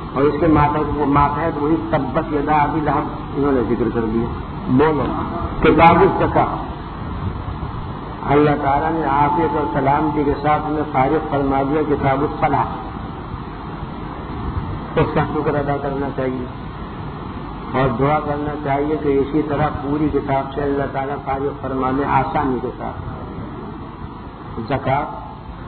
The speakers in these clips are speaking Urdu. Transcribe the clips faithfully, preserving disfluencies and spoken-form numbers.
اور اس کے ماتحت وہی تبت یدا ابی لہب انہوں نے ذکر کر دیا. بولو کتاب الزکوٰۃ اللہ تعالیٰ نے عافیت اور سلامتی کے ساتھ انہیں فارغ فرما دیا. کتاب الصلاۃ اس کا شکر ادا کرنا چاہیے اور دعا کرنا چاہیے کہ اسی طرح پوری کتاب سے اللہ تعالیٰ فارغ فرما دے آسانی کے ساتھ. زکوٰۃ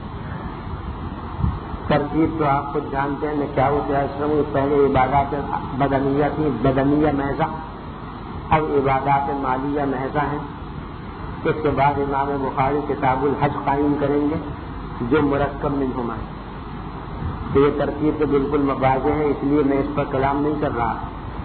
ترتیب تو آپ خود جانتے ہیں. میں کیا ہوتا ہے پہلے عبادات بدنیہ تھی, بدنیہ محضہ, اب عبادات مالیہ محضہ ہیں. اس کے بعد امام بخاری کتاب الحج قائم کریں گے جو مرکب منہما ہے. تو یہ ترتیب تو بالکل مواضح ہے, اس لیے میں اس پر کلام نہیں کر رہا.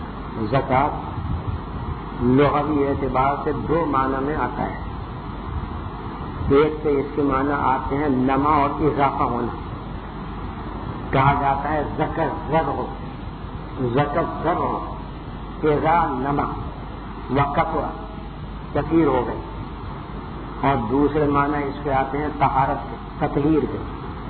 زکوٰۃ لغوی اعتبار سے دو معنی میں آتا ہے. ایک سے اس کے معنی آتے ہیں نما اور اضافہ ہونا. کہا جاتا ہے زکر زر ہو, زکر زر ہو, اذا نما وکثر کثیر ہو گئے. اور دوسرے معنی اس کے آتے ہیں طہارت کے, تطہیر کے.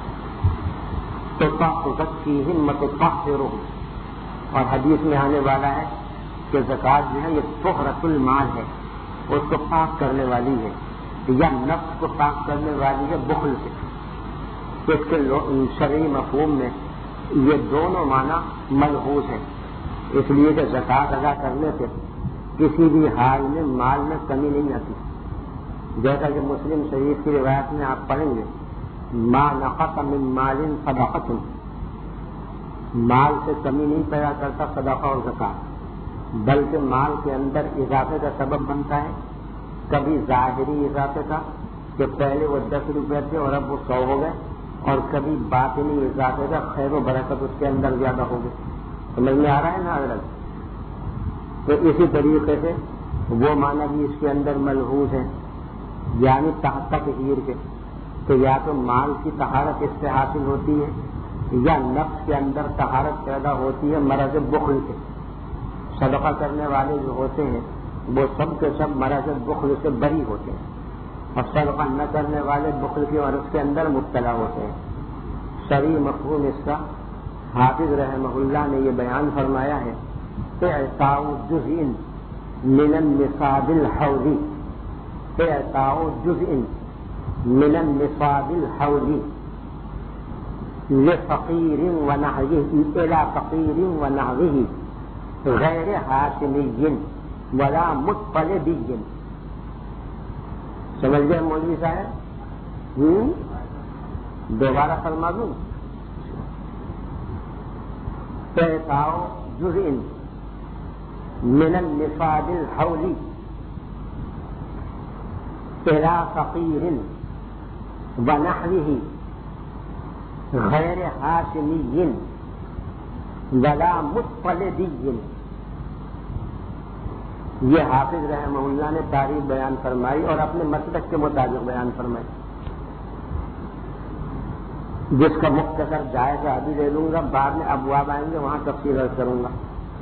تو کی ہمت طاہرہ, اور حدیث میں آنے والا ہے کہ زکوٰۃ جو ہے یہ طہرۃ المال ہے, اس کو پاک کرنے والی ہے, یا نفس کو پاک کرنے والی ہے بخل سے. اس کے شرعی مفہوم میں یہ دونوں معنی ملحوظ ہیں, اس لیے کہ زکوٰۃ ادا کرنے سے کسی بھی حال میں مال میں کمی نہیں آتی. جیسا کہ مسلم شریف کی روایت میں آپ پڑھیں گے ما نقص من مال صدقۃ, مال سے کمی نہیں پیدا کرتا صدقہ اور زکوٰۃ, بلکہ مال کے اندر اضافے کا سبب بنتا ہے. کبھی ظاہری اضافے کا کہ پہلے وہ دس روپے تھے اور اب وہ سو ہو گئے, اور کبھی باطنی اضافے کا خیر و برکت اس کے اندر زیادہ ہو گئی. سمجھ میں آ رہا ہے نا حضرت؟ تو اسی طریقے سے وہ معنی بھی اس کے اندر ملحوظ ہے, یعنی تحت تطہیر کے, تو یا تو مال کی طہارت اس سے حاصل ہوتی ہے یا نفس کے اندر طہارت پیدا ہوتی ہے مرض بخل سے. صدقہ کرنے والے جو ہوتے ہیں وہ سب کے سب مرض بخل سے بری ہوتے ہیں, اور صدقہ نہ کرنے والے بخل کی مرض کے اندر مبتلا ہوتے ہیں. شرعی مفہوم اس کا حافظ رحمہ اللہ نے یہ بیان فرمایا ہے اعطاء جزء من النصاب الحولی, اعطاء جزء من النصاب الحولی لفقیر ونحوه الى فقیر ونحوه غیر ہاشمی ولا مطلبی. سمجھ گئے مولوی صاحب؟ ہوں دوبارہ فرما دوں. اعطاء جزء من النصاب الحولی الى فقیر ونحوه غیر ہاشمی ولا مطلبی. یہ حافظ رحمہ اللہ نے تعریف بیان فرمائی اور اپنے مسلک کے مطابق بیان فرمائی, جس کا مختصر جائزہ ابھی لے لوں گا, بعد میں ابواب آئیں گے وہاں تفصیل عرض کروں گا.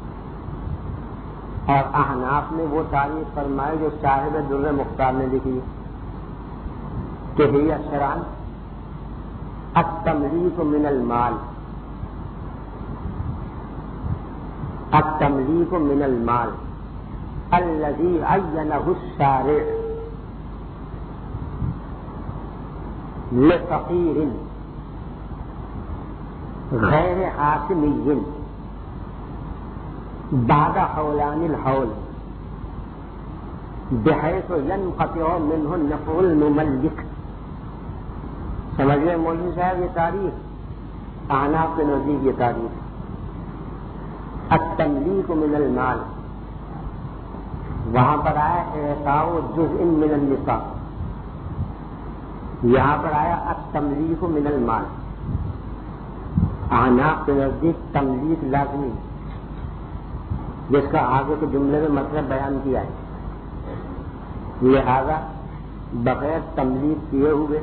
اور احناف نے وہ تعریف فرمائی جو صاحب در مختار نے لکھی کہ ہی شرعاً التملیک من المال, التملیک من المال الذي عينه الشارع لفقير غير حاكمي بعد حولان الحول بحيث ينقطع منه النفع المملك. سمجھ گئے مولوی صاحب یہ تعریف؟ احناف کے نزدیک یہ تعریف التملیک من المال, وہاں پر آیا اعطاء جزء من النصاب, یہاں پر آیا التملیک من المال. احناف کے نزدیک تملیک لازمی, جس کا آگے کے جملے میں مطلب بیان کیا ہے. لہذا بغیر تملیک کیے ہوئے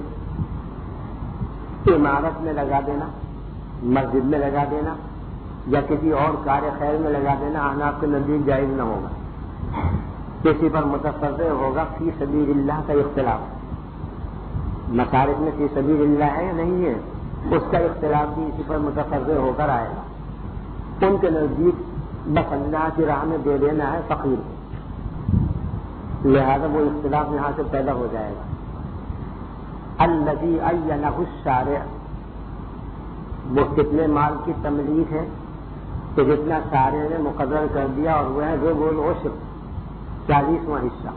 عمارت میں لگا دینا, مسجد میں لگا دینا یا کسی اور کار خیر میں لگا دینا احناف کے نزدیک جائز نہ ہوگا. کسی پر متفرع ہوگا فی سبیل اللہ کا اختلاف, مصارف میں فی سبیل اللہ ہے یا نہیں ہے, اس کا اختلاف بھی اسی پر متفرع ہو کر آئے گا. ان کے نزدیک بس اللہ کی راہ میں دے دینا ہے فقیر کو، لہذا وہ اختلاف یہاں سے پیدا ہو جائے گا۔ الذی عینہ الشارع، وہ کتنے مال کی تملیک ہے کہ جتنا شارع نے مقرر کر دیا، اور وہ ہے ربع العشر، چالیسواں حصہ۔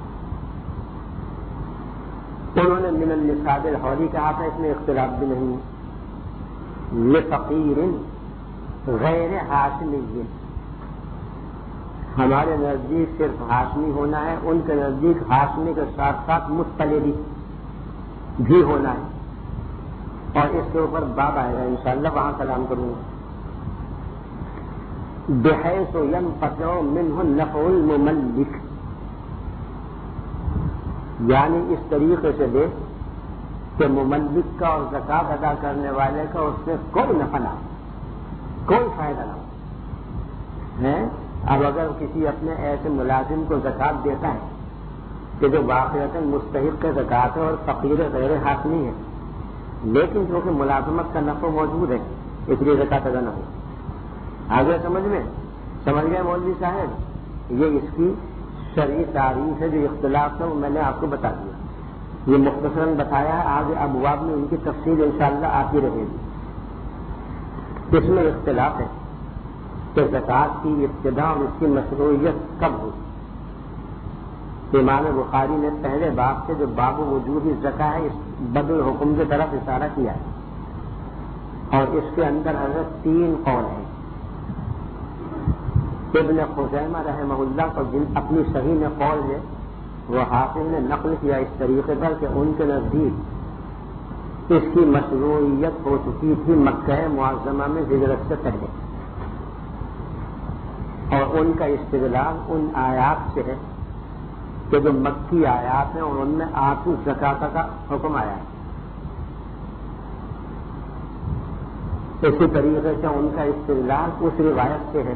انہوں نے من النصاب الحولی کہا تھا، اس میں اختلاف بھی نہیں۔ لفقیر غیر ہاشمی، ہمارے نزدیک صرف ہاشمی ہونا ہے، ان کے نزدیک ہاشمی کے ساتھ ساتھ مطلبی بھی ہونا ہے، اور اس کے اوپر باب آئے گا انشاءاللہ، وہاں کلام کروں گا۔ بحیث ینقطع منہ نفع المملک، یعنی اس طریقے سے دے کہ مملک کا اور زکوٰۃ ادا کرنے والے کا اس سے کوئی نفع نہ ہو، کوئی فائدہ نہ ہو ہے۔ اب اگر کسی اپنے ایسے ملازم کو زکوٰۃ دیتا ہے کہ جو واقعتاً مستحق زکوٰۃ ہے اور فقیر غیر حاصلی ہے، لیکن چونکہ ملازمت کا نفع موجود ہے اس لیے زکوٰۃ ادا نہ ہو، آگے سمجھ میں سمجھ گئے مولوی صاحب؟ یہ اس کی شرعی تعریف ہے۔ جو اختلاف ہے وہ میں نے آپ کو بتا دیا، یہ مختصراً بتایا ہے، آگے ابواب میں ان کی تفصیل انشاءاللہ آتی رہے گی۔ اس میں اختلاف ہے کہ زکوٰۃ کی ابتدا اور اس کی مشروعیت کب ہوئی۔ امام بخاری نے پہلے باب سے جو باب وجوب الزکوٰۃ ہے اس بدل حکم کی طرف اشارہ کیا ہے، اور اس کے اندر حضرت تین قول ہیں۔ ابن خزیمہ رحمہ اللہ کو جن اپنی صحیح میں قول ہے، وہ حافظ نے نقل کیا اس طریقے پر کہ ان کے نزدیک اس کی مشروعیت ہو چکی تھی مکہ معظمہ میں ہجرت سے پہلے، اور ان کا استدلال ان آیات سے ہے کہ جو مکی آیات ہیں اور ان میں آتو زکوٰۃ کا حکم آیا ہے۔ اسی طریقے سے ان کا استدلال اس روایت سے ہے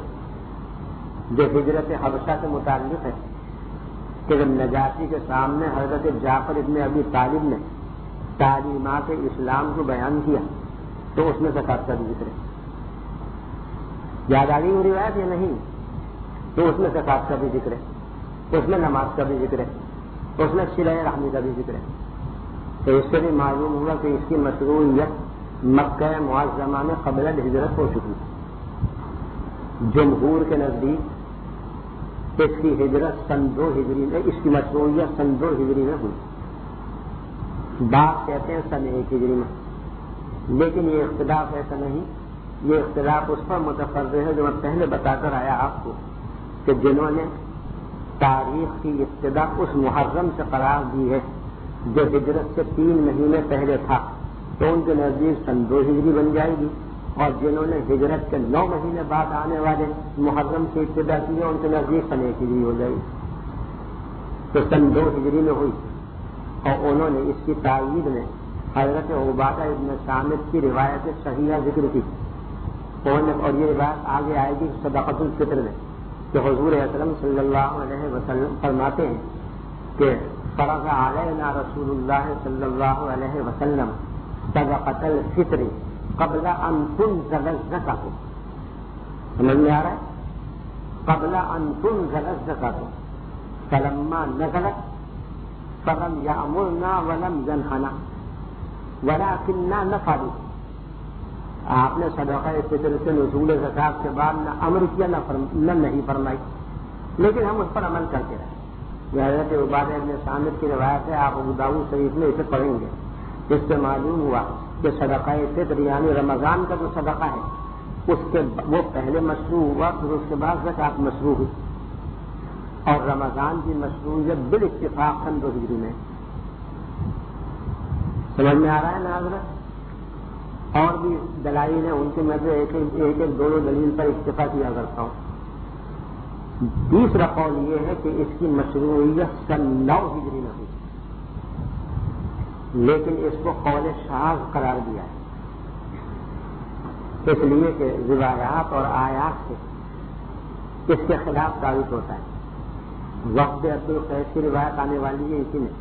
جو ہجرت حبشہ سے متعلق ہے کہ جب نجاشی کے سامنے حضرت جعفر ابن ابی طالب نے تعلیمات اسلام کو بیان کیا تو اس میں زکوٰۃ کا بھی ذکر ہے۔ یاد آ گئی وہ روایت یا نہیں؟ تو اس میں زکوٰۃ کا بھی ذکر ہے، اس میں نماز کا بھی ذکر ہے، اس میں صلہ رحمی کا بھی ذکر ہے۔ تو اس سے بھی معلوم ہوا کہ اس کی مشروعیت مکہ معظمہ میں قبل الہجرت ہو چکی ہے۔ جمہور کے نزدیک اس کی ہجرت سن دو ہجری میں، اس کی مشروعیت سن دو ہجری میں ہوئی، بعض کہتے ہیں سن ایک ہجری میں، لیکن یہ اختلاف ایسا نہیں، یہ اختلاف اس پر متفرع ہے جو میں پہلے بتا کر آیا آپ کو کہ جنہوں نے تاریخ کی ابتدا اس محرم سے قرار دی ہے جو ہجرت سے تین مہینے پہلے تھا، تو ان کے نزدیک سن دو ہجری بن جائے گی، اور جنہوں نے ہجرت کے نو مہینے بعد آنے والے محرم سے ابتدا کی ہے ان کے نزدیک سن ایک ہجری ہو جائے گی۔ تو سن دو ہجری میں ہوئی، اور انہوں نے اس کی تائید میں حضرت عبادہ ابن صامت کی روایت صحیحہ ذکر کی، اور یہ روایت آگے آئے گی صدقۃ الفطر میں کہ حضور اکرم صلی اللہ علیہ وسلم فرماتے ہیں کہ فرض علینا رسول اللہ صلی اللہ علیہ وسلم صدقۃ الفطر قبل ان تنزل الزکاۃ، سمجھ میں آ رہا ہے؟ قبل ان تنزل الزکاۃ فلما نزلت فلم یامرنا ولم ینہنا ولکننا نفعل، آپ نے صدقہ فطر سے نزول زکات کے بعد نہ امر کیا نہ فرم... نہ نہیں فرمائی، لیکن ہم اس پر عمل کرتے رہے۔ یہ حضرت عبادہ ابن صامت کی روایت ہے، آپ ابو داؤد شریف میں اسے پڑھیں گے۔ اس سے معلوم ہوا کہ صدقہ فطر یعنی رمضان کا جو صدقہ ہے اس کے وہ پہلے مشروع ہوا، پھر اس کے بعد زکات مشروع ہوئی، اور رمضان کی مشروعیت بالاتفاق سن دو ہجری میں۔ سمجھ میں آ رہا ہے نا حضرت؟ اور بھی دلائل ہیں، ان کے میں سے ایک ایک ایک دو دو دلیل پر اکتفا کیا کرتا ہوں۔ تیسرا قول یہ ہے کہ اس کی مشروعیت سن نو ہجری میں ہوئی، لیکن اس کو قول شاذ قرار دیا ہے، اس لیے کہ روایات اور آیات سے اس کے خلاف ثابت ہوتا ہے۔ وقت عبد القیس کی روایت آنے والی ہے اسی میں،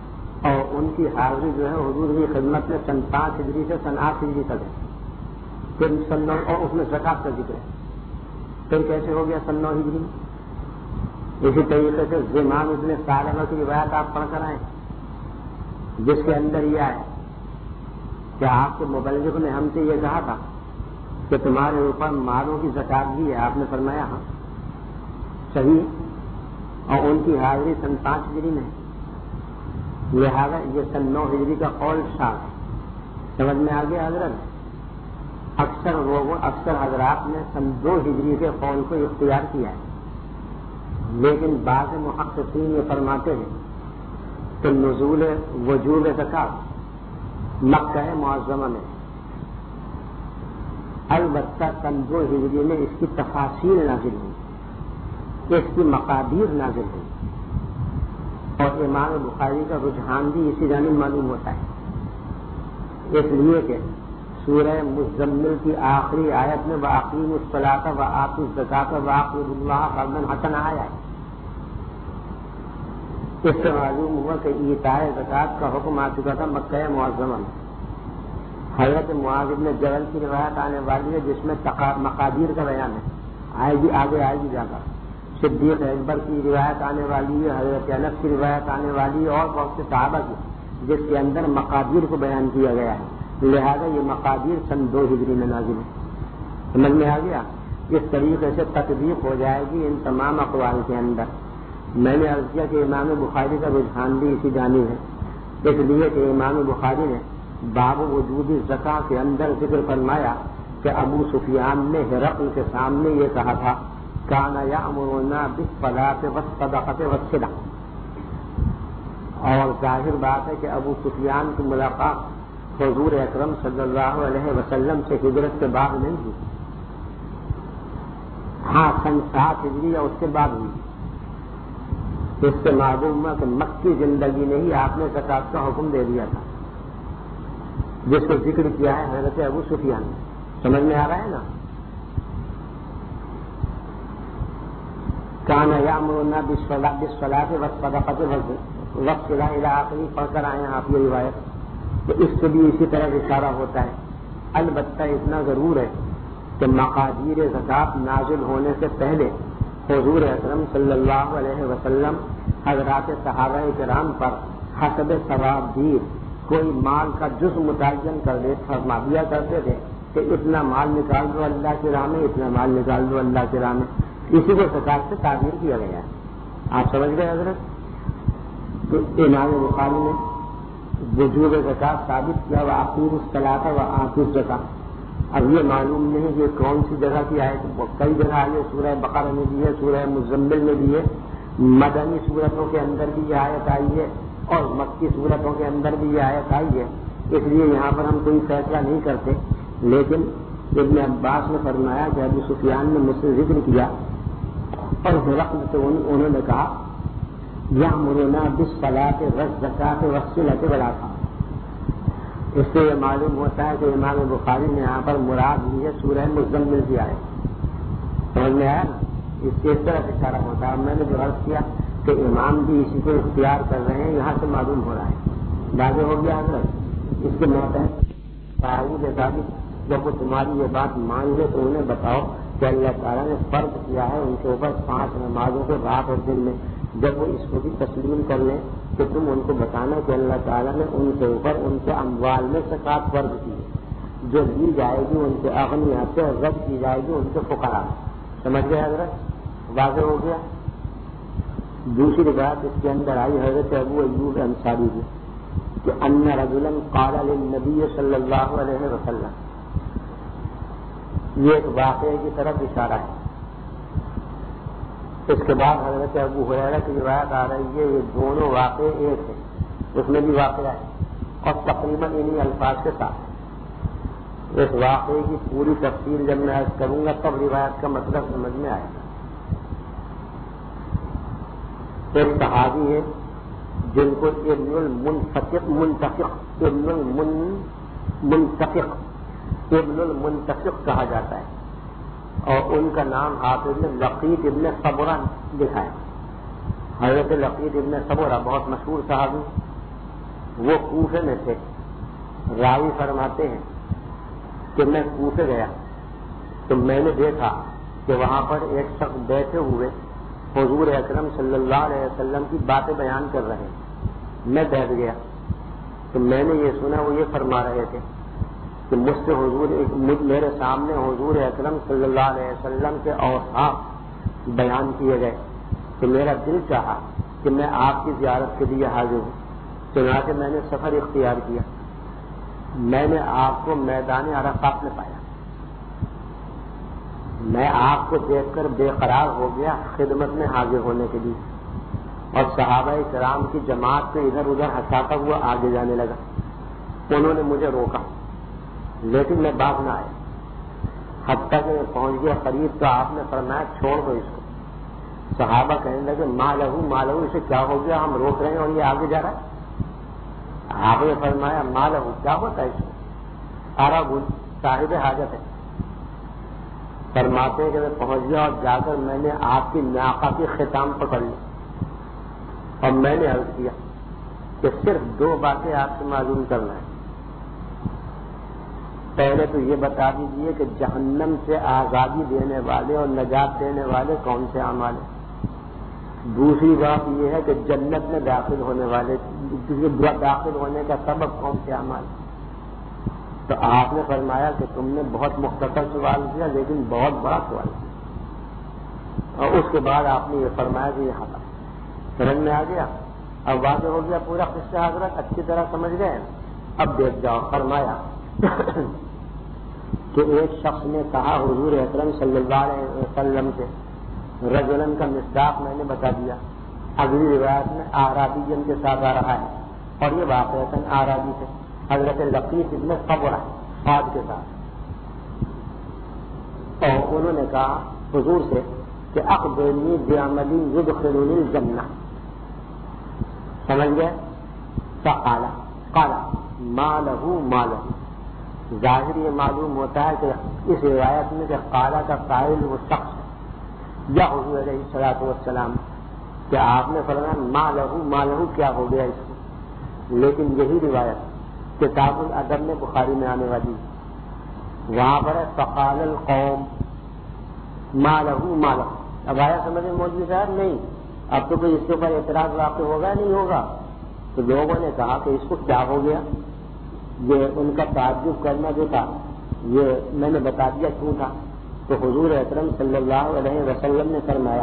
اور ان کی حاضری جو ہے حضور کی خدمت میں سن پانچ ہجری سے سن آٹھ ہجری تک ہے، پھر سن نو اور اس میں زکات کا ذکر ہے، پھر کیسے ہو گیا سن نو ہجری میں؟ اسی طریقے سے زمان ابن سالمہ کی روایت آپ پڑھ کر آئے جس کے اندر یہ آئے کہ آپ کے مبلغ نے ہم سے یہ کہا تھا کہ تمہارے اوپر مالوں کی زکات بھی ہے، آپ نے فرمایا ہاں صحیح، اور ان کی حاضری سن پانچ ہجری میں ہے، لہٰذا یہ سن نو ہجری کا قول شاذ ہے۔ سمجھ میں آ گیا حضرت؟ اکثر لوگوں اکثر حضرات نے سن دو ہجری کے قول کو اختیار کیا ہے، لیکن بعض محققین یہ فرماتے ہیں کہ نزول وجوب زکات مکہ معظمہ میں، البتہ سن دو ہجری میں اس کی تفاصیل نازل ہوئی، اس کی مقادیر نازل ہوئی، اور امام بخاری کا رجحان بھی اسی جانب معلوم ہوتا ہے، اس لیے کہ سورہ مزمل کی آخری آیت میں وَأَقِیمُوا الصَّلَاةَ وَآتُوا الزَّکَاةَ وَأَقْرِضُوا اللَّهَ قَرْضًا حَسَنًا آیا ہے۔ اس سے معلوم ہوا کہ ایتاء زکات کا حکم آ چکا تھا مکہ معظمہ میں۔ حضرت معاذ بن جبل کی روایت آنے والی ہے جس میں مقادیر کا بیان ہے، آئے گی آگے آئے گی جا کر۔ صدیق اکبر کی روایت آنے والی ہے، حضرت انس کی روایت آنے والی ہے، اور بہت سے صحابہ کی جس کے اندر مقادیر کو بیان کیا گیا ہے، لہذا یہ مقادیر سن دو ہجری میں نازل ہے۔ سمجھ میں آ گیا؟ اس طریقے سے تطبیق ہو جائے گی ان تمام اقوال کے اندر۔ میں نے عرض کیا کہ امام بخاری کا رجحان بھی اسی جانب ہے، اس لیے کہ امام بخاری نے باب وجوب زکات کے اندر ذکر فرمایا کہ ابو سفیان نے ہرقل کے سامنے یہ کہا تھا کان یأمرنا بالصلاۃ والصدقۃ والصلۃ، اور ظاہر بات ہے کہ ابو سفیان کی ملاقات حضور اکرم صلی اللہ علیہ وسلم سے ہجرت کے بعد نہیں ہوئی، ہاں سن سات ہجری یا اس کے بعد ہوئی۔ اس سے معلوم ہوا کہ مکی زندگی نے ہی آپ نے زکات کا حکم دے دیا تھا، جس کو ذکر کیا ہے حضرت ابو سفیان نے۔ سمجھ میں آ رہا ہے نا؟ کان یأمرنا بالصلاۃ والصدقۃ والصلۃ الی آخری پڑھ کر آئے ہیں آپ یہ روایت، تو اس سے بھی اسی طرح اشارہ ہوتا ہے۔ البتہ اتنا ضرور ہے کہ مقادیر زکات نازل ہونے سے پہلے حضور اکرم صلی اللہ علیہ وسلم حضرات صحابہ کرام پر حسب ثوابدیر کوئی مال کا جز متعین کر دے فرما دیا کرتے تھے کہ اتنا مال نکال دو اللہ کی راہ میں، اتنا مال نکال دو اللہ کی راہ میں، اسی کو زکات سے تعبیر کیا گیا ہے۔ آپ سمجھ گئے حضرت؟ تو امام بخاری نے وجوب زکات ثابت کیا وَأَقِیمُوا الصَّلَاةَ وَآتُوا الزَّکَاةَ۔ اب یہ معلوم نہیں کہ کون سی جگہ کی آیت، کئی جگہ آئی ہے، سورہ بقرہ میں بھی ہے، سورہ مزمل میں بھی ہے، مدنی صورتوں کے اندر بھی یہ آیت آئی ہے، اور مکی صورتوں کے اندر بھی یہ آیت آئی ہے، اس لیے یہاں پر ہم کوئی فیصلہ نہیں کرتے، لیکن ابن عباس نے فرمایا کہ ابو سفیان نے مجھ سے ذکر کیا اور ہرقل سے انہوں نے کہا یأمرنا بالصلاۃ والزکاۃ والصلۃ والعطاء۔ اس سے یہ معلوم ہوتا ہے کہ امام بخاری نے یہاں پر مراد لی ہے سورہ مزمل کی آیت۔ سمجھ میں آیا نا؟ اس سے اس طرح اشارہ ہوتا ہے۔ میں نے جو عرض کیا کہ امام بھی اسی کو اختیار کر رہے ہیں، یہاں سے معلوم ہو رہا ہے۔ واضح ہو گیا حضرت؟ اس کے متحد تعاون ثابت جب وہ تمہاری یہ بات مان لے تو انہیں بتاؤ کہ اللہ تعالیٰ نے فرض کیا ہے ان کے اوپر پانچ نمازوں کو رات اور دن میں، جب وہ اس کو بھی تسلیم کر لیں تو تم ان کو بتانا کہ اللہ تعالیٰ نے ان کے اوپر ان کے اموال میں زکات فرض کی ہے، جو لی جائے گی ان کے اغنیاء سے رد کی جائے گی ان کے فقراء۔ سمجھ گئے حضرت؟ واضح ہو گیا؟ دوسری روایت اس کے اندر آئی حضرت ابو ایوب انصاری کی کہ ان رجلا قال للنبی صلی اللہ علیہ وسلم، یہ ایک واقعے کی طرف اشارہ ہے۔ اس کے بعد حضرت ابو ہریرہ کی روایت آ رہی ہے، یہ دونوں واقعے ایک ہیں، اس میں بھی واقعہ ہے اور تقریباً انہی الفاظ کے ساتھ۔ اس واقعے کی پوری تفصیل جب میں عرض کروں گا تب روایت کا مطلب سمجھ میں آئے گا۔ ایک صحابی ہے جن کو ابن المنتفق منتفق ابن المن منتفق ابن المنتفق کہا جاتا ہے، اور ان کا نام حافظ نے لقیط ابن صبرہ لکھا ہے۔ حضرت لقیط ابن صبرہ بہت مشہور صحابی، وہ کوفے میں تھے۔ راوی فرماتے ہیں کہ میں کوفے گیا تو میں نے دیکھا کہ وہاں پر ایک شخص بیٹھے ہوئے حضور اکرم صلی اللہ علیہ وسلم کی باتیں بیان کر رہے ہیں. میں بیٹھ گیا تو میں نے یہ سنا وہ یہ فرما رہے تھے کہ مجھ سے حضور میرے سامنے حضور اکرم صلی اللہ علیہ وسلم کے اوصاف بیان کیے گئے تو میرا دل چاہا کہ میں آپ کی زیارت کے لیے حاضر ہوں. چنانچہ میں نے سفر اختیار کیا. میں نے آپ کو میدان عرفات میں پایا. میں آپ کو دیکھ کر بے قرار ہو گیا خدمت میں حاضر ہونے کے لیے, اور صحابہ کرام کی جماعت سے ادھر ادھر ہنساتا ہوا آگے جانے لگا. انہوں نے مجھے روکا لیکن میں باز نہ آیا. حتیٰ کہ میں پہنچ گیا قریب تو آپ نے فرمایا چھوڑ دو اس کو. صحابہ کہنے لگے ماں لہو ماں لہو, اسے کیا ہو گیا, ہم روک رہے ہیں اور یہ آگے جا رہا ہے. آپ نے فرمایا ماں لہو, کیا ہوتا ہے اس کو؟ آرا بول صاحب حاجت ہے. فرماتے ہیں کہ میں پہنچ گیا اور جا کر میں نے آپ کی ناقہ کی ختام پکڑ لی اور میں نے عرض کیا کہ صرف دو باتیں آپ سے معلوم کرنا ہے. پہلے تو یہ بتا دیجیے کہ جہنم سے آزادی دینے والے اور نجات دینے والے کون سے اعمال ہیں. دوسری بات یہ ہے کہ جنت میں داخل ہونے والے داخل ہونے کا سبب کون سے اعمال ہیں. تو آپ نے فرمایا کہ تم نے بہت مختصر سوال کیا لیکن بہت بڑا سوال کیا. اور اس کے بعد آپ نے یہ فرمایا کہ یہ حق سمجھ میں آ گیا, اب واضح ہو گیا پورا قصہ حضرت, اچھی طرح سمجھ گئے. اب دیکھ جاؤ. فرمایا کہ ایک شخص نے کہا حضور اکرم صلی اللہ علیہ وسلم سے, رجلن کا مصداق میں نے بتا دیا. اگلی روایت میں آرابی کے ساتھ آ رہا ہے اور یہ واقعتاً آرابی سے حضرت لقیط ابن صبرہ سعد کے ساتھ. اور انہوں نے کہا حضور سے کہ اخبرنی بعمل یدخلنی الجنہ. سمجھ گئے؟ فقال قال ما له ما له. ظاہر یہ معلوم ہوتا ہے کہ اس روایت میں کہ قالا کا قائل وہ شخص ہے یا حضور علیہ الصلوۃ والسلام, کہ آپ نے فرمایا ما له ما له کیا ہو گیا اس کو. لیکن یہی روایت کتاب الادب میں بخاری میں آنے والی, وہاں پر ہے فقال القوم ما له ما له. اب آیا سمجھ میں مولوی صاحب؟ نہیں. اب تو کوئی اس کے اوپر اعتراض واقع ہوگا نہیں ہوگا. تو لوگوں نے کہا کہ اس کو کیا ہو گیا. یہ ان کا تعجب کرنا جو تھا یہ میں نے بتا دیا کیوں تھا. تو حضور اکرم صلی اللہ علیہ وسلم نے فرمایا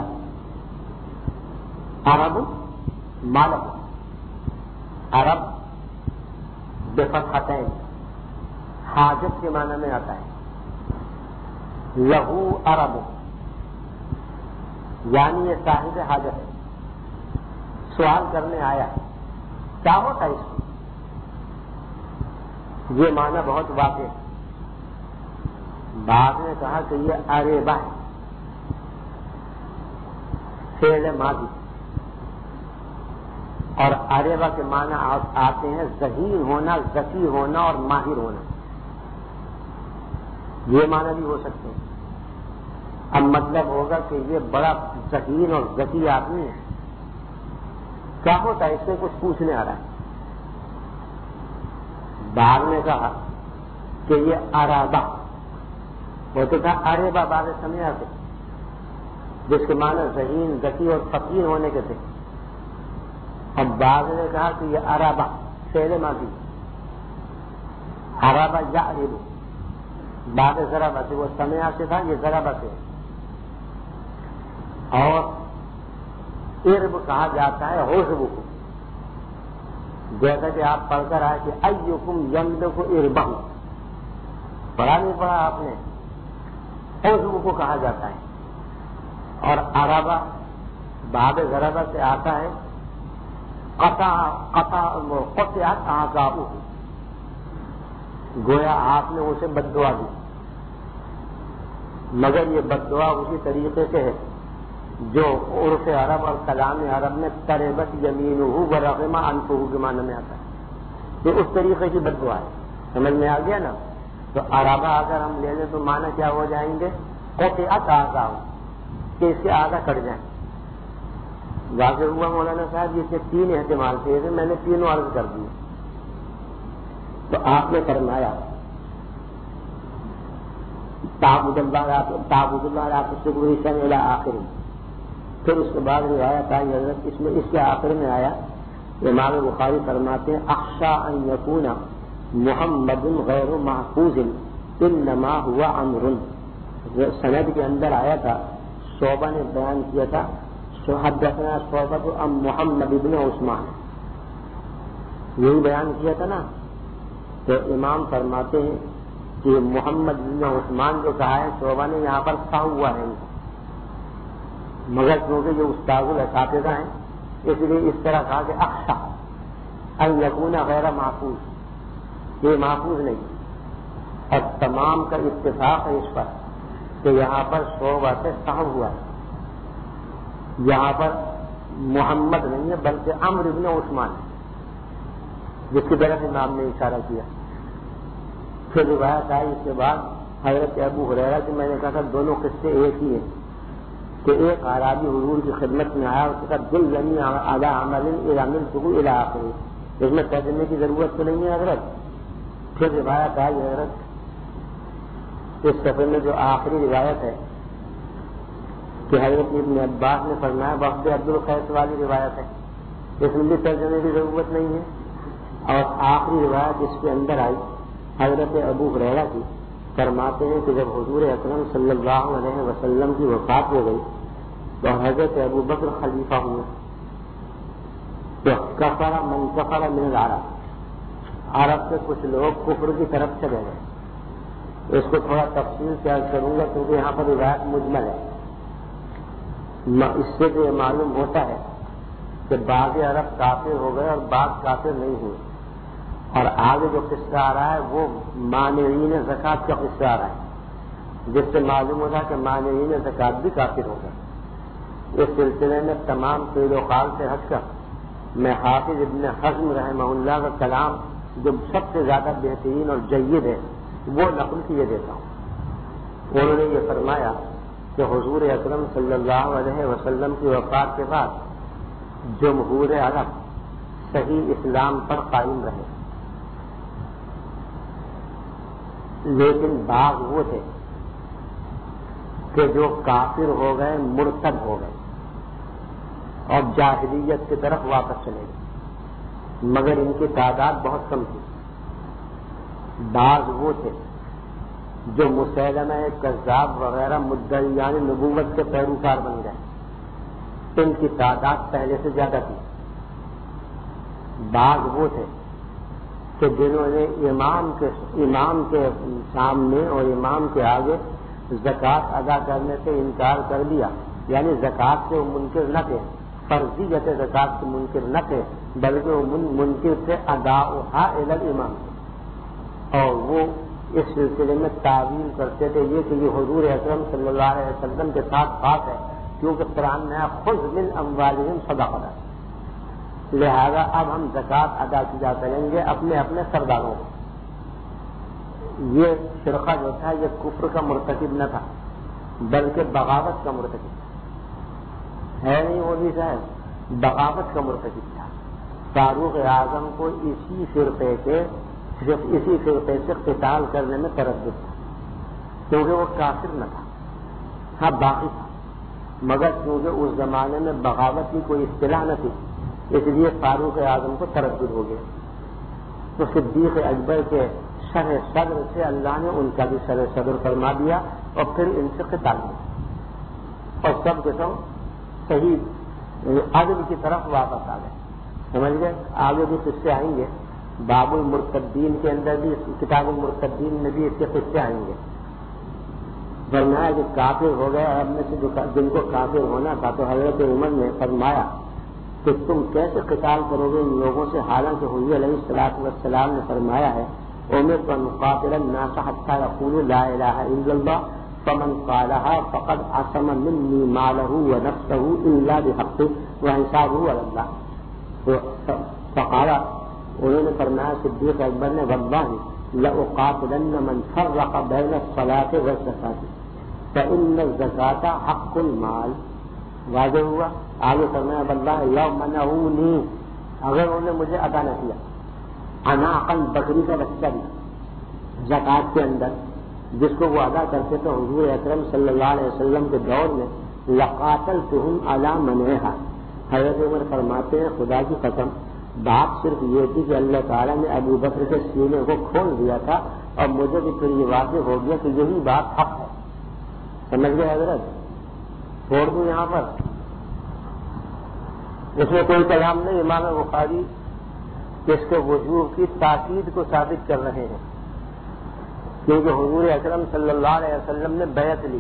عرب مالک, عرب بفتحتین حاجت کے معنی میں آتا ہے. لہو عرب یعنی یہ صاحب حاجت ہے, سوال کرنے آیا کیا ہوتا ہے اس کو. یہ معنی بہت واضح ہے. بعد نے کہا کہ یہ عریبہ ہے, فعل ماضی, اور عریبہ کے معنی آتے ہیں ذہین ہونا, ذکی ہونا اور ماہر ہونا. یہ معنی بھی ہو سکتے ہیں. اب مطلب ہوگا کہ یہ بڑا ذہین اور ذکی آدمی ہے. کیا ہوتا ہے اس سے کچھ پوچھنے آ رہا ہے. بعد نے کہا کہ یہ عرابہ, وہ تو تھا عریبہ بعد سمجھا سے, جس کے معنی ذہین, ذکی اور فقیر ہونے کے تھے. اب بعض نے کہا کہ یہ عرابہ فعل ماضی, عرابہ یا عریب, بعد ذرابہ سے, وہ سمیا سے تھا, یہ ذرابہ سے. اور ارب کہا جاتا ہے عشب کو, جیسا کہ آپ پڑھ کر آئے کہ ایکم یملک اربہ, پڑھا نہیں پڑھا آپ نے, عشب کو کہا جاتا ہے. اور عرابہ بعد ذرابہ سے آتا ہے قطع قطع قطعت اعضاؤہ, گویا آپ نے اسے بد دعا دی, مگر یہ بد دعا اسی طریقے سے ہے جو عرف عرب اور کلام عرب میں تربت یمینہ ورغم انفہ کے معنی میں آتا ہے. یہ اس طریقے کی بد دعا ہے. سمجھ میں آ گیا نا. تو عربہ اگر ہم لے لیں تو معنی کیا ہو جائیں گے قطعت اعضاؤہ, کہ اس کے آدھا کٹ جائیں. واضح ہوا مولانا صاحب. جس سے تین احتمال تھے میں نے تینوں عرض کر دیے. تو آپ نے فرمایا تعبد اللہ تعبد اللہ لا تشرک به شیئا الی آخر. پھر اس کے بعد روایت آئی حضرت اس میں اس کے آخر میں آیا امام بخاری فرماتے ہیں اخشى ان یکون محمد غیر محفوظ انما هو عمرو. سند کے اندر آیا تھا شعبہ نے بیان کیا تھا حدثنا شعبہ عن محمد بن عثمان، یہی بیان کیا تھا نا. تو امام فرماتے ہیں کہ محمد بن عثمان جو کہا ہے شعبہ نے یہاں پر کہا ہوا ہے مگر کیونکہ جو استاد الاساتذہ ہیں اس لیے اس طرح کہا کہ اخشا ان یکون غیر محفوظ، یہ محفوظ نہیں. اور تمام کا اتفاق ہے اس پر کہ یہاں پر شعبہ سے صاحب ہوا ہے، یہاں پر محمد نہیں ہے بلکہ عمرو بن عثمان ہے جس کی طرف امام نے اشارہ کیا. پھر روایت آئی اس کے بعد حضرت ابو ہریرہ کی، میں نے کہا تھا دونوں قصے ایک ہی ہیں کہ ایک اعرابی حضور کی خدمت میں آیا اس کا دل یعنی اعلیٰ عمل عملتہ الی آخر، اس میں ترجمے کی ضرورت تو نہیں ہے حضرت. پھر روایت آئی حضرت اس سفر میں جو آخری روایت ہے کہ حضرت ابن عباس نے فرمایا وفد عبد القیس والی روایت ہے، اس میں بھی ترجمے کی ضرورت نہیں ہے. اور آخری روایت اس کے اندر آئی حضرت ابو ہریرہ کی، فرماتے ہیں کہ جب حضور اکرم صلی اللہ علیہ وسلم کی وفات ہو گئی تو حضرت ابو بکر خلیفہ ہوئے تو کفر من کفر من العرب، عرب سے کچھ لوگ کفر کی طرف چلے گئے. اس کو تھوڑا تفصیل سے عرض کروں گا کیونکہ یہاں پر روایت مجمل ہے. اس سے جو معلوم ہوتا ہے کہ بعض عرب کافر ہو گئے اور بعض کافر نہیں ہوئے. اور آگے جو قصہ آ رہا ہے وہ مانعین زکوٰۃ کا قصہ آ رہا ہے جس سے معلوم ہوتا ہے کہ مانعین زکوٰۃ بھی کافر ہو گئے. اس سلسلے میں تمام قیل و قال سے ہٹ کر میں حافظ ابن حزم رحمہ اللہ کا کلام جو سب سے زیادہ بہترین اور جید ہے وہ نقل کیے دیتا ہوں. انہوں نے یہ فرمایا کہ حضور اکرم صلی اللہ علیہ وسلم کی وفات کے بعد جمہور عرب صحیح اسلام پر قائم رہے، لیکن بعض وہ تھے کہ جو کافر ہو گئے، مرتد ہو گئے اور جاہلیت کی طرف واپس چلے گئے، مگر ان کی تعداد بہت کم تھی. بعض وہ تھے جو مسیلمہ کذاب وغیرہ مدعیان نبوت کے پیروکار بن گئے، ان کی تعداد پہلے سے زیادہ تھی. بعض وہ تھے کہ جنہوں نے امام کے امام کے سامنے اور امام کے آگے زکوٰۃ ادا کرنے سے انکار کر دیا، یعنی زکوٰۃ سے وہ منکر نہ تھے، فرضیت زکوٰۃ سے منکر نہ تھے بلکہ وہ منکر تھے اداؤہا الی الامام. اور وہ اس سلسلے میں تعویل کرتے تھے یہ کہ یہ حضور اکرم صلی اللہ علیہ وسلم کے ساتھ خاص ہے کیونکہ قرآن میں خذ من اموالہم صدقۃ، لہذا اب ہم زکوٰۃ ادا کیا کریں گے اپنے اپنے سرداروں کو. یہ فرقہ جو تھا یہ کفر کا مرتکب نہ تھا بلکہ بغاوت کا مرتکب ہے. نہیں وہ بھی صاحب بغاوت کا مرتکب تھا. فاروق اعظم کو اسی فرقے کے صرف اسی فرقے سے قتال کرنے میں تردد تھا کیونکہ وہ کافر نہ تھا، ہاں باقی تھا، مگر کیونکہ اس زمانے میں بغاوت کی کوئی اصطلاح نہ تھی اس لیے فاروق اعظم کو تردد ہو گیا. تو صدیق اکبر کے شرح صدر سے اللہ نے ان کا بھی شرح صدر فرما دیا اور پھر ان سے قتال کیا اور سب کے سب صحیح عدل کی طرف واپس آ گئے. سمجھ گئے؟ آگے بھی قصے آئیں گے، باب المرتدین کے اندر بھی کتاب المرتدین میں بھی اس کے قصے آئیں گے. فرمایا کہ کافر ہو گئے اور اب میں سے جن کو کافر ہونا تھا تو حضرت عمر نے فرمایا کہ تم کیسے قتال کرو گے ان لوگوں سے، حالانکہ حضور علیہ الصلوۃ والسلام نے فرمایا ہے امرت ان اقاتل الناس حتى يقولوا لا الہ الا اللہ فمن قالها فقد عصم مني ماله ونفسه الا بحقه وحسابه على اللہ. فقال انہوں نے فرمایا صدیق اکبر نے واللہ لأقاتلن من فرق بین الصلاة والزکاة فإن الزکاة حق المال. واضح ہوا؟ آگے فرمایا واللہ لو منعونی، اگر انہوں نے مجھے عطا نہ کیا عناقاً بکری کا بچہ بھی زکوٰۃ کے اندر جس کو وہ ادا کرتے تھے حضور اکرم صلی اللہ علیہ وسلم کے دور میں، لقاتلتہم علی منعہا، حضرت عمر فرماتے ہیں خدا کی قسم بات صرف یہ تھی کہ اللہ تعالیٰ نے ابو بکر کے سینے کو کھول دیا تھا اور مجھے بھی پھر یہ واضح ہو گیا کہ یہی بات حق ہے. سمجھ گئے حضرت؟ چھوڑ دوں یہاں پر، اس میں کوئی کلام نہیں. امام بخاری اس کے وجوب کی تاکید کو ثابت کر رہے ہیں، کیونکہ حضور اکرم صلی اللہ علیہ وسلم نے بیعت لی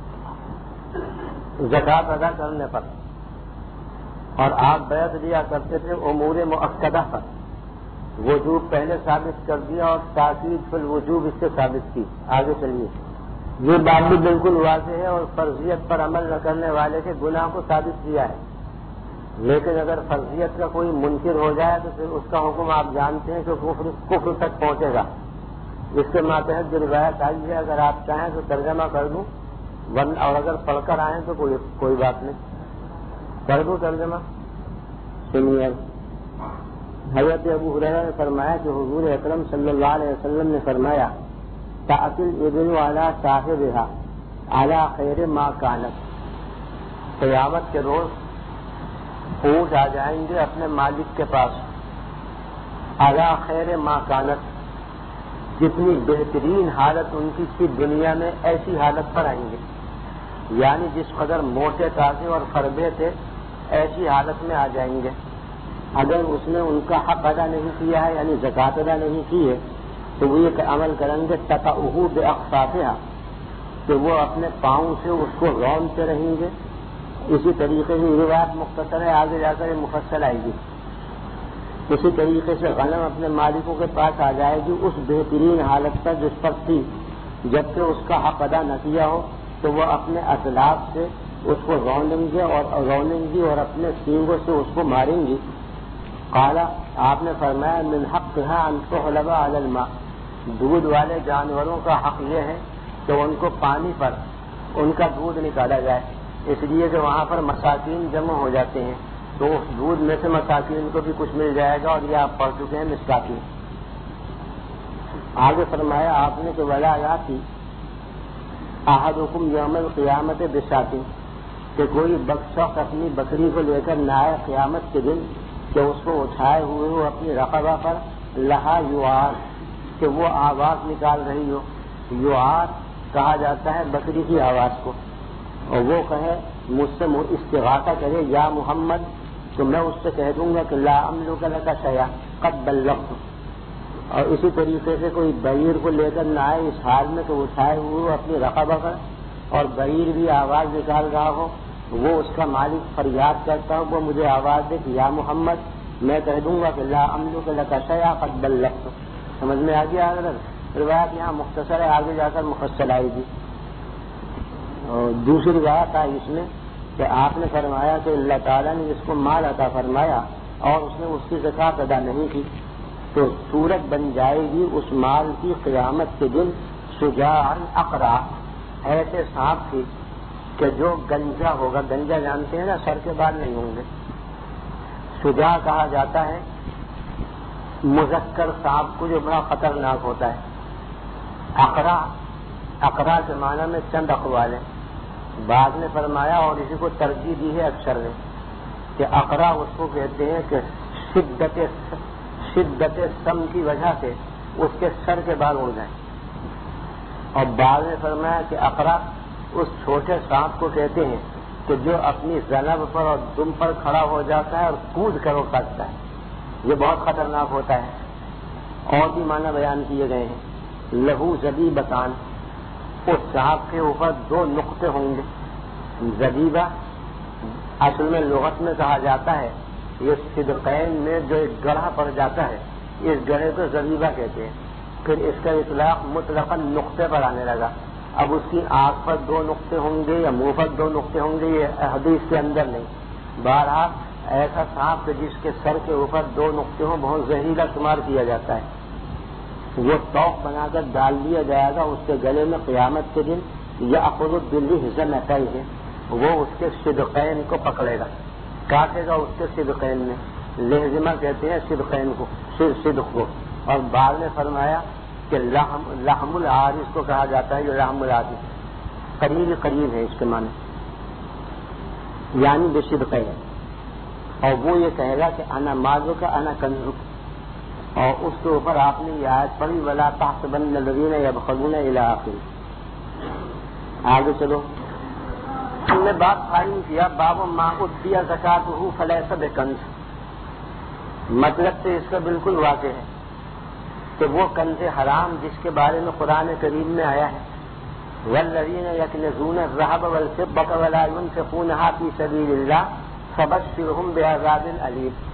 زکوٰۃ ادا کرنے پر، اور آپ بیعت لیا کرتے تھے امور مؤکدہ پر. وجوب پہلے ثابت کر دیا اور تاکید فی الوجوب اس سے ثابت کی. آگے چلیے. یہ بات بھی بالکل واضح ہے اور فرضیت پر عمل نہ کرنے والے کے گناہ کو ثابت کیا ہے. لیکن اگر فرضیت کا کوئی منکر ہو جائے تو پھر اس کا حکم آپ جانتے ہیں کہ کفر کفر تک پہنچے گا. اس کے ماتحت جو روایت آئی ہے اگر آپ چاہیں تو ترجمہ کر دوں، اور اگر پڑھ کر آئیں تو کوئی کوئی بات نہیں، کر دوں ترجمہ. سنیے، حضرت ابو ہریرہ نے فرمایا کہ حضور اکرم صلی اللہ علیہ وسلم نے فرمایا تأتی الابل علی صاحبہا علی خیر ما کانت، قیامت کے روز اونٹ آ جائیں گے اپنے مالک کے پاس علی خیر ما کانت، جتنی بہترین حالت ان کی تھی دنیا میں ایسی حالت پر آئیں گے. یعنی جس قدر موٹے تازے اور فربے تھے ایسی حالت میں آ جائیں گے. اگر اس نے ان کا حق ادا نہیں کیا ہے یعنی زکوٰۃ ادا نہیں کی ہے تو وہ یہ عمل کریں گے تطأہ باقصافہا، کہ وہ اپنے پاؤں سے اس کو رونتے رہیں گے. اسی طریقے سے روایت مختصر ہے، آگے جا کر یہ مفصل آئے گی. اسی طریقے سے غنم اپنے مالکوں کے پاس آ جائے گی اس بہترین حالت پر جس پر تھی، جبکہ اس کا حق ادا نہ کیا ہو تو وہ اپنے اسلاف سے اس کو رونیں گے اور رونیں گی اور اپنے سینگوں سے اس کو ماریں گی. قال، آپ نے فرمایا من حقها ان تحلب علی الماء، دودھ والے جانوروں کا حق یہ ہے کہ ان کو پانی پر ان کا دودھ نکالا جائے، اس لیے کہ وہاں پر مساکین جمع ہو جاتے ہیں تو اس دودھ میں سے مساکین کو بھی کچھ مل جائے گا، اور یہ آپ پڑھ چکے ہیں مساکین. آگے فرمایا آپ نے کہ ولا یاتی احدکم یوم القیامت بشاۃ، کہ کوئی بخشخ اپنی بکری کو لے کر نہ آئے قیامت کے دن کہ اس کو اٹھائے ہوئے ہو اپنی رقبہ پر لہا یوار، کہ وہ آواز نکال رہی ہو. یوار کہا جاتا ہے بکری کی آواز کو، اور وہ کہے مجھ سے استغاثہ کرے یا محمد، تو میں اس سے کہہ دوں گا کہ لا املک لک شیئا قد بلغت. اور اسی طریقے سے کوئی بعیر کو لے کر نہ آئے اس حال میں کہ اٹھائے ہوئے ہو اپنی رقبہ پر اور بعیر بھی آواز نکال رہا ہو، وہ اس کا مالک فریاد کرتا ہو وہ مجھے آواز دے کہ یا محمد، میں کہہ دوں گا کہ لا املک لک شیئا قد بلغت. سمجھ میں آ گیا حضرت؟ روایت یہاں مختصر ہے، آگے جا کر مفصل آئے گی. اور دوسری روایت آئی اس میں کہ آپ نے فرمایا کہ اللہ تعالیٰ نے اس کو مال عطا فرمایا اور اس نے اس کی زکوٰۃ ادا نہیں کی تو صورت بن جائے گی اس مال کی قیامت کے دن شجاعا اقرع، ایسے سانپ کی کہ جو گنجا ہوگا. گنجا جانتے ہیں نا، سر کے بال نہیں ہوں گے. شجاع کہا جاتا ہے مذکر سانپ کو جو بڑا خطرناک ہوتا ہے. اقرع، اقرع کے معنی میں چند اقوال ہیں. بعد نے فرمایا اور اسی کو ترجیح دی ہے اکثر نے کہ اقرع اس کو کہتے ہیں کہ شدت شدت سم کی وجہ سے اس کے سر کے بال اڑ جائیں. اور بعد نے فرمایا کہ اقرع اس چھوٹے سانپ کو کہتے ہیں کہ جو اپنی ذنب پر اور دم پر کھڑا ہو جاتا ہے اور کود کر وہ کاٹتا ہے. یہ بہت خطرناک ہوتا ہے. اور بھی معنی بیان کیے گئے ہیں. لہو زبیبتان، اس سانپ کے اوپر دو نقطے ہوں گے. زبیبہ اصل میں لغت میں کہا جاتا ہے، یہ صدقین میں جو ایک گڑھا پڑ جاتا ہے اس گڑھے کو زبیبہ کہتے ہیں. پھر اس کا اطلاق مطلقاً نقطے پر آنے لگا. اب اس کی آنکھ پر دو نقطے ہوں گے یا منہ پر دو نقطے ہوں گے یہ حدیث کے اندر نہیں. بہرحال ایسا سانپ جس کے سر کے اوپر دو نقطے ہوں بہت زہریلا شمار کیا جاتا ہے. وہ توق بنا کر ڈال دیا جائے گا اس کے گلے میں قیامت کے دن. یا اخذ باللحظم ہے، وہ اس کے صدقین کو پکڑے گا، کاٹے گا اس کے صدقین میں. لہزمہ کہتے ہیں صدقین کو، صدق کو. اور بعد نے فرمایا کہ لحم لحم العارض کو کہا جاتا ہے، جو لحم العارض قریب قریب ہے اس کے معنی، یعنی بے صدقہ ہے. اور وہ یہ کہے گا کہ انا مالو کا انا کنزو، اور اس کے اوپر آپ نے یہ آیت پڑھی ولا تحسبن الذین یبخلون الی آخر. آگے چلو، ہم نے بات قائم کیا باب ما ادی زکاتہ فلیس بکنز. مطلب سے اس کا بالکل واضح ہے کہ وہ کنز حرام جس کے بارے میں قرآن کریم میں آیا ہے والذین یکنزون الذهب والفضة ولا ينفقونها في سبيل الله فبشرهم بعذاب أليم.